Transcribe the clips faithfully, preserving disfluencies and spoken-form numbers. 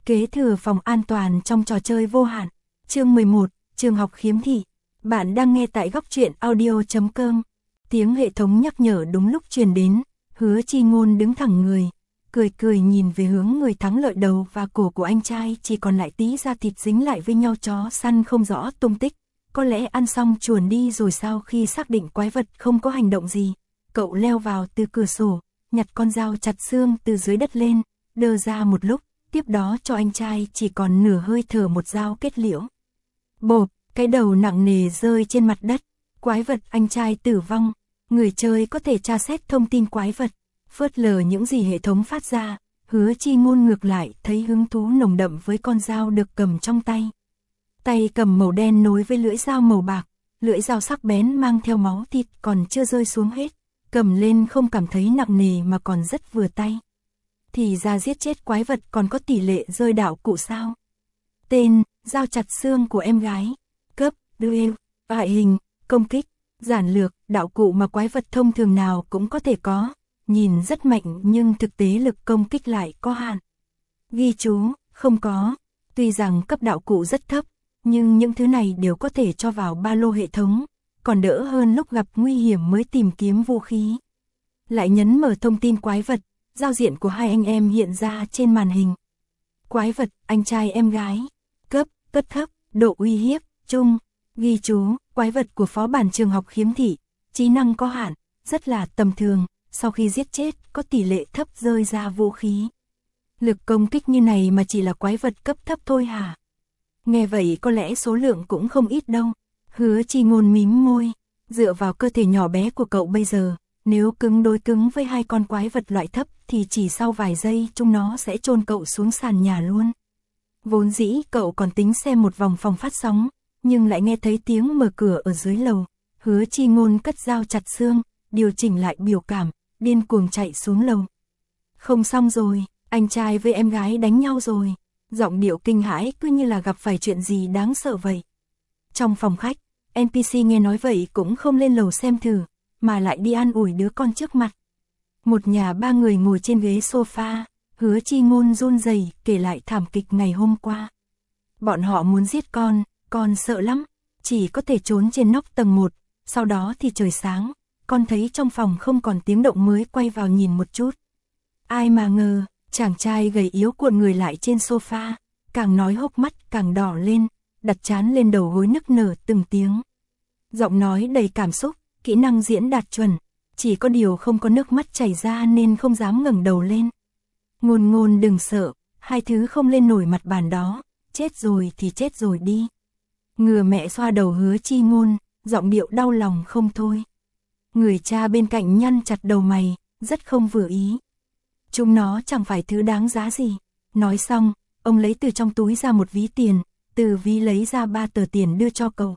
Kế thừa phòng an toàn trong trò chơi vô hạn. Chương mười một, trường học khiếm thị. Bạn đang nghe tại góc truyện audio chấm com. Tiếng hệ thống nhắc nhở đúng lúc truyền đến, Hứa Chi Ngôn đứng thẳng người, cười cười nhìn về hướng người thắng lợi đầu và cổ của anh trai chỉ còn lại tí da thịt dính lại với nhau, chó săn không rõ tung tích. Có lẽ ăn xong chuồn đi rồi. Sau khi xác định quái vật không có hành động gì, cậu leo vào từ cửa sổ, nhặt con dao chặt xương từ dưới đất lên, đơ ra một lúc, tiếp đó cho anh trai chỉ còn nửa hơi thở một dao kết liễu. Bộp, cái đầu nặng nề rơi trên mặt đất, quái vật anh trai tử vong. Người chơi có thể tra xét thông tin quái vật, phớt lờ những gì hệ thống phát ra. Hứa Chi Ngôn ngược lại thấy hứng thú nồng đậm với con dao được cầm trong tay. Tay cầm màu đen nối với lưỡi dao màu bạc, lưỡi dao sắc bén mang theo máu thịt còn chưa rơi xuống hết, cầm lên không cảm thấy nặng nề mà còn rất vừa tay. Thì ra giết chết quái vật còn có tỷ lệ rơi đạo cụ sao? Tên, dao chặt xương của em gái. Cấp, Duel, loại hình, công kích, giản lược, đạo cụ mà quái vật thông thường nào cũng có thể có. Nhìn rất mạnh nhưng thực tế lực công kích lại có hạn. Ghi chú, không có. Tuy rằng cấp đạo cụ rất thấp, nhưng những thứ này đều có thể cho vào ba lô hệ thống, còn đỡ hơn lúc gặp nguy hiểm mới tìm kiếm vũ khí. Lại nhấn mở thông tin quái vật, giao diện của hai anh em hiện ra trên màn hình. Quái vật, anh trai em gái. Cấp, cấp thấp, độ uy hiếp, trung. Ghi chú, quái vật của phó bản trường học khiếm thị, trí năng có hạn, rất là tầm thường, sau khi giết chết có tỷ lệ thấp rơi ra vũ khí. Lực công kích như này mà chỉ là quái vật cấp thấp thôi hả? Nghe vậy có lẽ số lượng cũng không ít đâu. Hứa Chi Ngôn mím môi, dựa vào cơ thể nhỏ bé của cậu bây giờ, nếu cứng đối cứng với hai con quái vật loại thấp thì chỉ sau vài giây chúng nó sẽ chôn cậu xuống sàn nhà luôn. Vốn dĩ cậu còn tính xem một vòng phòng phát sóng, nhưng lại nghe thấy tiếng mở cửa ở dưới lầu. Hứa Chi Ngôn cất dao chặt xương, điều chỉnh lại biểu cảm, điên cuồng chạy xuống lầu. Không xong rồi, anh trai với em gái đánh nhau rồi. Giọng điệu kinh hãi cứ như là gặp phải chuyện gì đáng sợ vậy. Trong phòng khách, en pê xê nghe nói vậy cũng không lên lầu xem thử, mà lại đi an ủi đứa con trước mặt. Một nhà ba người ngồi trên ghế sofa, Hứa Chi Ngôn run rẩy kể lại thảm kịch ngày hôm qua. Bọn họ muốn giết con, con sợ lắm, chỉ có thể trốn trên nóc tầng một, sau đó thì trời sáng, con thấy trong phòng không còn tiếng động mới quay vào nhìn một chút. Ai mà ngờ, chàng trai gầy yếu cuộn người lại trên sofa, càng nói hốc mắt càng đỏ lên, đặt trán lên đầu gối nức nở từng tiếng. Giọng nói đầy cảm xúc, kỹ năng diễn đạt chuẩn, chỉ có điều không có nước mắt chảy ra nên không dám ngẩng đầu lên. Ngôn Ngôn đừng sợ, hai thứ không lên nổi mặt bàn đó, chết rồi thì chết rồi đi. Ngừa mẹ xoa đầu Hứa Chi Ngôn, giọng điệu đau lòng không thôi. Người cha bên cạnh nhăn chặt đầu mày, rất không vừa ý. Chúng nó chẳng phải thứ đáng giá gì. Nói xong, ông lấy từ trong túi ra một ví tiền, từ ví lấy ra ba tờ tiền đưa cho cậu.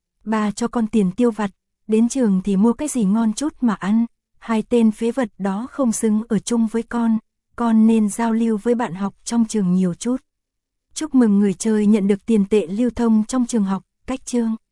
Ba cho con tiền tiêu vặt, đến trường thì mua cái gì ngon chút mà ăn. Hai tên phế vật đó không xứng ở chung với con, con nên giao lưu với bạn học trong trường nhiều chút. Chúc mừng người chơi nhận được tiền tệ lưu thông trong trường học, cách chương.